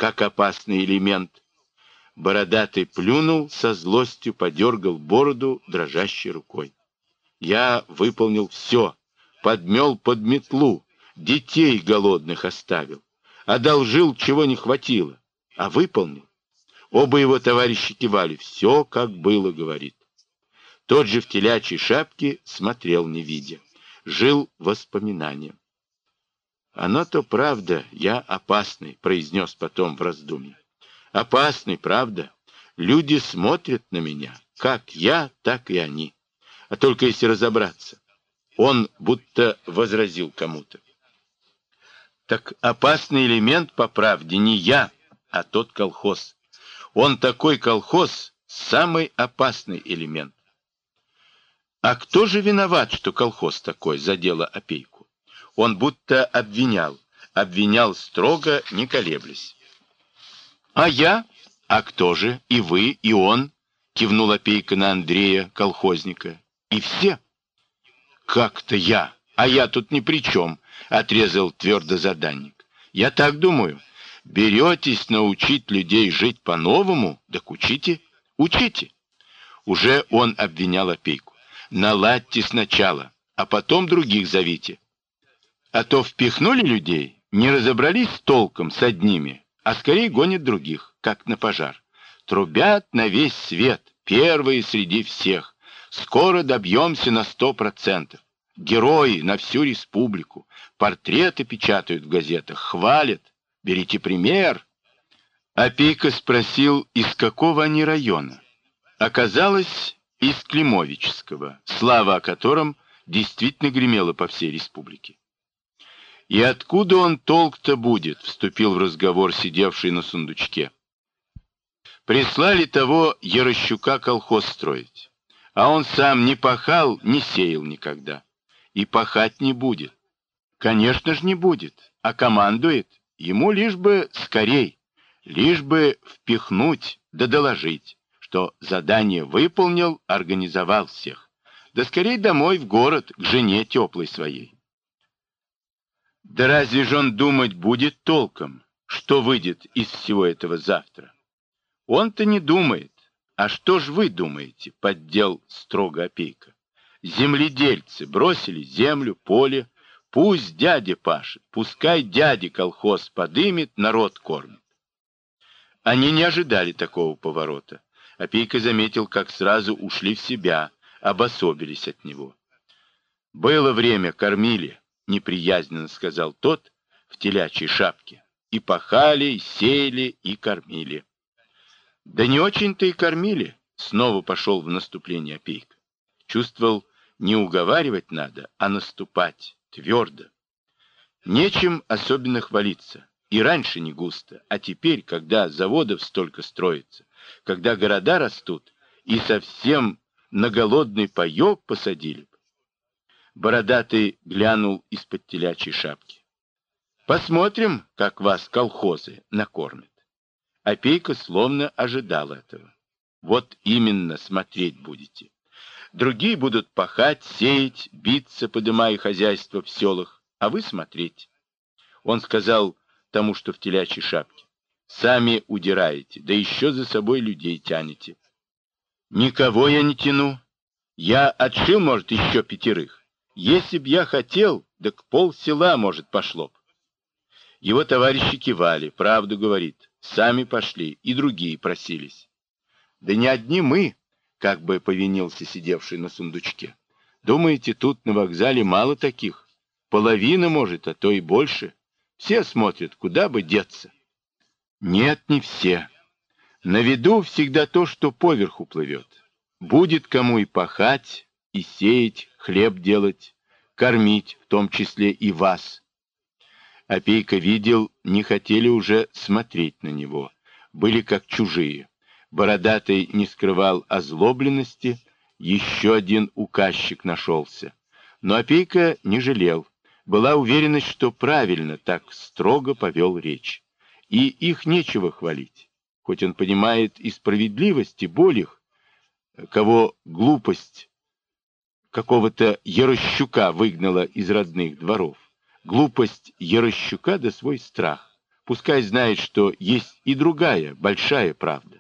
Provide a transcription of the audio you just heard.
как опасный элемент. Бородатый плюнул, со злостью подергал бороду дрожащей рукой. Я выполнил все, подмел под метлу, детей голодных оставил, одолжил, чего не хватило, а выполнил. Оба его товарища кивали. Все, как было, говорит. Тот же в телячьей шапке смотрел, не видя. Жил воспоминанием. «Оно-то правда, я опасный», — произнес потом в раздумье. «Опасный, правда. Люди смотрят на меня. Как я, так и они. А только если разобраться». Он будто возразил кому-то. «Так опасный элемент, по правде, не я, а тот колхоз. Он такой колхоз, самый опасный элемент». «А кто же виноват, что колхоз такой?» — задело Опейку. Он будто обвинял строго, не колеблясь. «А я? А кто же? И вы, и он?» — кивнул Опейка на Андрея, колхозника. «И все?» «Как-то я? А я тут ни при чем», — отрезал твердо заданник. «Я так думаю. Беретесь научить людей жить по-новому, так учите, учите». Уже он обвинял Опейку. «Наладьте сначала, а потом других зовите. А то впихнули людей, не разобрались с толком с одними, а скорее гонят других, как на пожар. Трубят на весь свет, первые среди всех. Скоро добьемся на 100%. Герои на всю республику. Портреты печатают в газетах, хвалят. Берите пример». Опейка спросил, из какого они района. Оказалось, из Климовического, слава о котором действительно гремела по всей республике. «И откуда он толк-то будет?» — вступил в разговор сидевший на сундучке. «Прислали того Ярощука колхоз строить, а он сам не пахал, не сеял никогда. И пахать не будет. Конечно же не будет, а командует. Ему лишь бы скорей, лишь бы впихнуть да доложить, что задание выполнил, организовал всех. Да скорей домой в город, к жене теплой своей». Да разве же он думать будет толком, что выйдет из всего этого завтра? Он-то не думает. А что ж вы думаете, поддел строго Опейка. Земледельцы бросили землю, поле. Пусть дядя пашет, пускай дядя колхоз подымет, народ кормит. Они не ожидали такого поворота. Опейка заметил, как сразу ушли в себя, обособились от него. «Было время, кормили», — неприязненно сказал тот в телячьей шапке. «И пахали, и сеяли, и кормили». «Да не очень-то и кормили», — снова пошел в наступление Опейка. Чувствовал, не уговаривать надо, а наступать твердо. Нечем особенно хвалиться. И раньше не густо, а теперь, когда заводов столько строится, когда города растут, и совсем на голодный паек посадили. Бородатый глянул из-под телячьей шапки. «Посмотрим, как вас колхозы накормят». Опейка словно ожидал этого. «Вот именно смотреть будете. Другие будут пахать, сеять, биться, подымая хозяйство в селах, а вы смотреть». Он сказал тому, что в телячьей шапке: «Сами удираете, да еще за собой людей тянете». «Никого я не тяну. Я отшил, может, еще 5. Если б я хотел, так полсела, может, пошло б». Его товарищи кивали, правду говорит, сами пошли, и другие просились. «Да не одни мы», — как бы повинился сидевший на сундучке. «Думаете, тут на вокзале мало таких? Половина, может, а то и больше. Все смотрят, куда бы деться». «Нет, не все. На виду всегда то, что поверху плывет. Будет кому и пахать, и сеять, хлеб делать, кормить, в том числе и вас». Опейка видел, не хотели уже смотреть на него, были как чужие. Бородатый не скрывал озлобленности, еще один указчик нашелся. Но Опейка не жалел, была уверенность, что правильно так строго повел речь. И их нечего хвалить, хоть он понимает и справедливость, и боль их, кого глупость какого-то Ярощука выгнала из родных дворов. Глупость Ярощука да свой страх. Пускай знает, что есть и другая, большая правда.